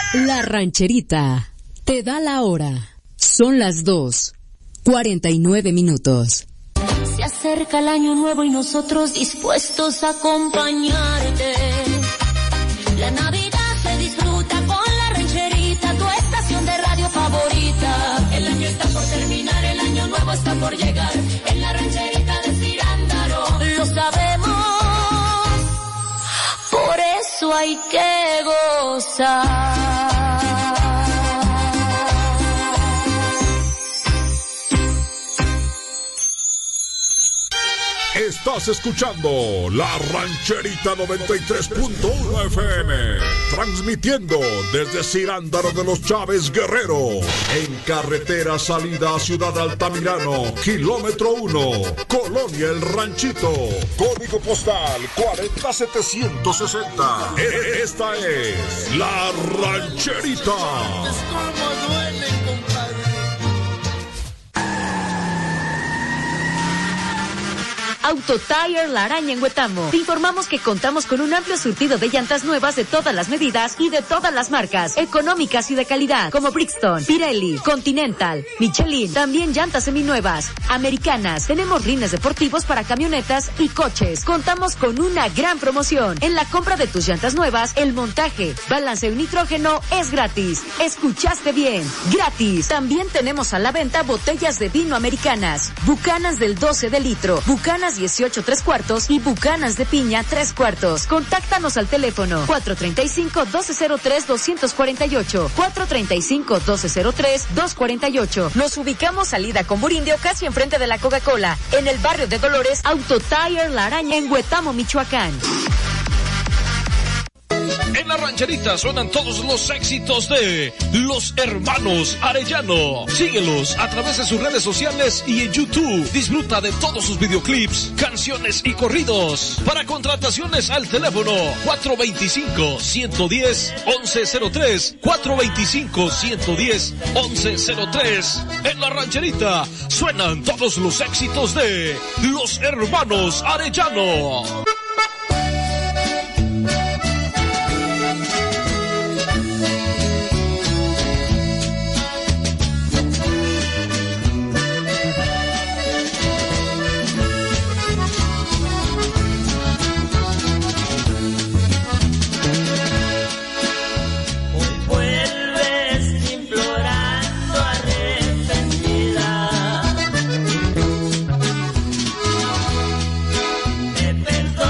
La Rancherita te da la hora. Son las 2:49. Se acerca el año nuevo y nosotros dispuestos a acompañarte. La Navidad se disfruta con La Rancherita, tu estación de radio favorita. El año está por terminar, el año nuevo está por llegar. En La Rancherita de Cirándaro lo sabemos, por eso hay que gozar. Estás escuchando La Rancherita 93.1 FM, transmitiendo desde Cirándaro de los Chávez Guerrero, en carretera salida a Ciudad Altamirano, kilómetro 1, Colonia El Ranchito, código postal 40760. Esta es La Rancherita. Auto Tire La Araña en Huetamo. Te informamos que contamos con un amplio surtido de llantas nuevas de todas las medidas y de todas las marcas, económicas y de calidad, como Bridgestone, Pirelli, Continental, Michelin, también llantas seminuevas, americanas. Tenemos rines deportivos para camionetas y coches. Contamos con una gran promoción. En la compra de tus llantas nuevas, el montaje, balanceo y nitrógeno es gratis. Escuchaste bien, gratis. También tenemos a la venta botellas de vino americanas, Bucanas del 12 de litro, Bucanas 18 3/4 y Bucanas de piña 3/4. Contáctanos al teléfono 435-1203-248, 435-1203-248. Nos ubicamos salida con Burindio, casi enfrente de la Coca-Cola, en el barrio de Dolores. Auto Tire La Araña en Huetamo, Michoacán. En La Rancherita suenan todos los éxitos de los hermanos Arellano. Síguelos a través de sus redes sociales y en YouTube. Disfruta de todos sus videoclips, canciones y corridos. Para contrataciones al teléfono 425-110-1103, 425-110-1103. En La Rancherita suenan todos los éxitos de los hermanos Arellano. Perdón.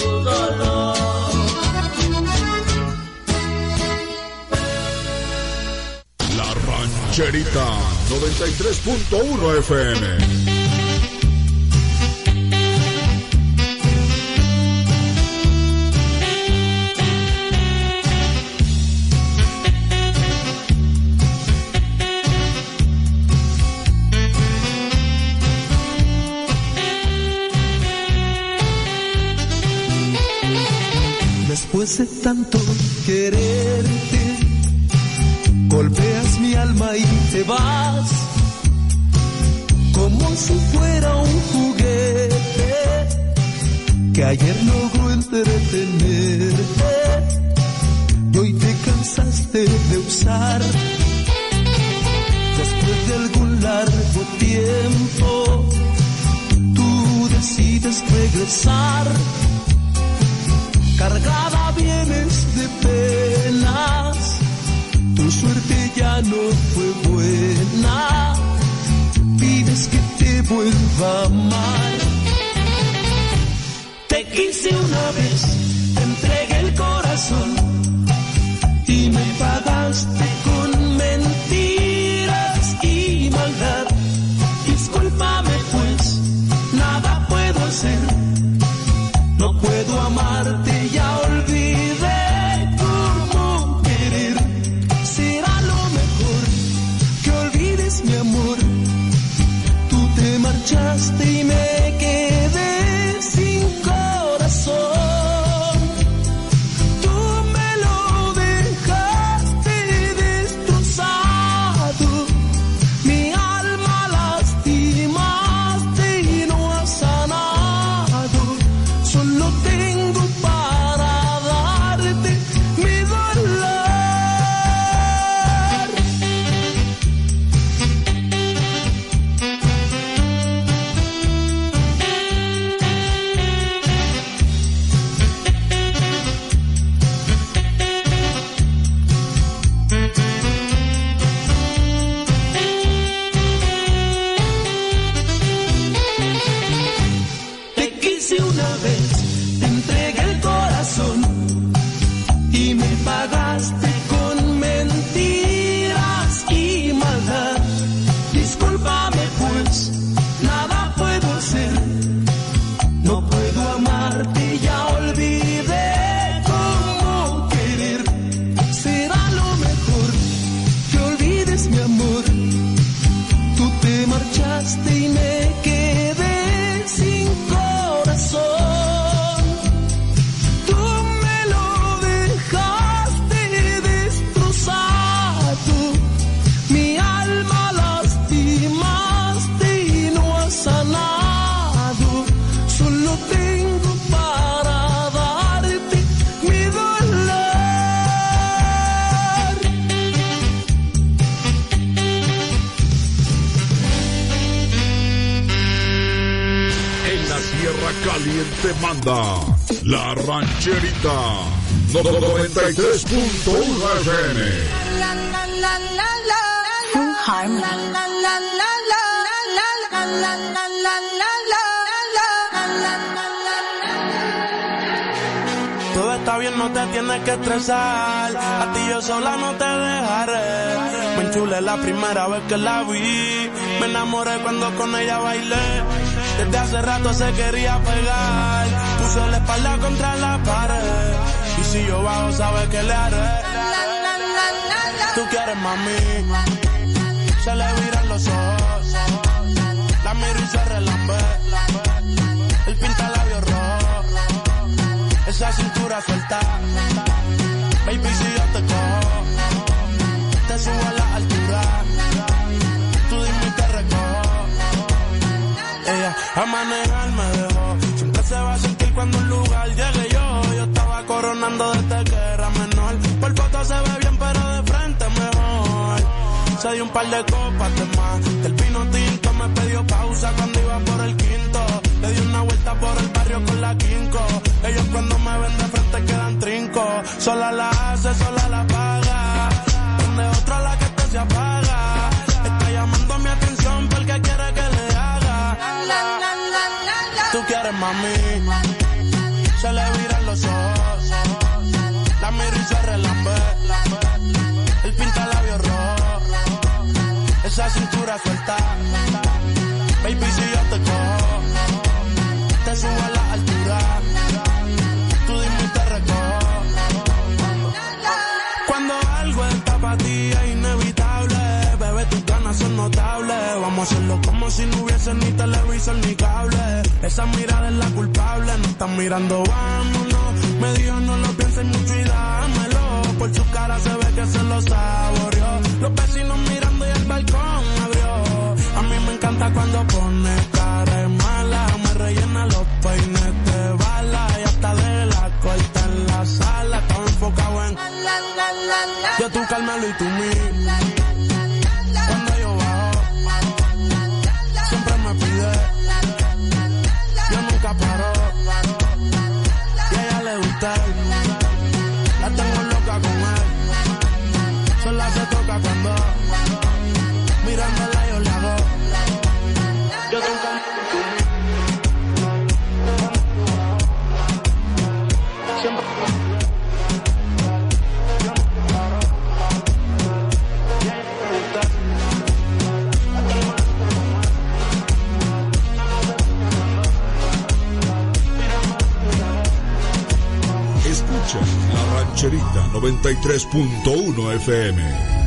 dolor. La Rancherita 93.1 FM. Después de tanto quererte, golpeas mi alma y te vas, como si fuera un juguete que ayer logró entretenerte, y hoy te cansaste de usar. Después de algún largo tiempo, tú decides regresar. Cargada vienes de penas, tu suerte ya no fue buena, pides que te vuelva a amar. Te quise una vez, te entregué el corazón y me pagaste con mentiras y maldad. Discúlpame pues, nada puedo hacer, no puedo amarte, ya olvidé cómo querer. Será lo mejor que olvides mi amor. Tú te marchaste y me quedé sin corazón. Tú me lo dejaste destrozado. Mi alma lastimaste y no has sanado. Solo tengo para darte mi dolor. Te quise una vez, te entregué el corazón y me pagaste con mentiras y maldad. Discúlpame pues, nada puedo hacer, no puedo amarte, ya olvidé cómo querer. Será lo mejor que olvides mi amor. Tú te marchaste y me quedé sin corazón. Tú me lo dejaste destrozado. Mi alma lastimaste y no has sanado. Solo tengo para darte mi dolor. En la Tierra Caliente manda La Rancherita 93.1 FM. Full Harmony. Todo está bien, no te tienes que estresar. A ti yo sola no te dejaré. Me enchulé la primera vez que la vi. Me enamoré cuando con ella bailé. Desde hace rato se quería pegar. Puso la espalda contra la pared. Y si yo bajo, sabes que le haré. Tú quieres, mami. Se le viran los ojos. La miro y se relambe. El pinta labios rojo. Esa cintura suelta. Baby, si yo te cojo, te subo a la altura. Tú dime y te recojo. Ella a manejar me dejó. Siempre se va a sentir cuando un lugar llegue yo. Yo estaba coronando desde que era menor. Por foto se ve bien, pero de frente mejor. Se dio un par de copas de más. Del vino tinto me pidió pausa cuando iba por el quinto. Le di una vuelta por el barrio con la quinco. Ellos cuando me ven de frente quedan trinco. Sola la hace, sola la paga. Donde otra la que te se apaga. Está llamando mi atención porque quiere que le haga. Tú quieres, mami. Se le Esa mirada es la culpable, no están mirando, vámonos. Me dijo no lo pienses mucho y dámelo. Por su cara se ve que se lo saboreó. Los vecinos mirando y el balcón abrió. A mí me encanta cuando pone cara de mala. Me rellena los peines de bala. Y hasta de la corta en la sala. Estaba enfocado en yo, tú, Carmelo y tú, mí. Cuando yo bajo, siempre me pide. Yo nunca paro. Y a ella le gusta. La tengo loca con él. Sola se toca cuando mirándola yo le hago. Yo tú, Carmelo y tú, mí. Siempre. Escucha La Rancherita 93.1 FM.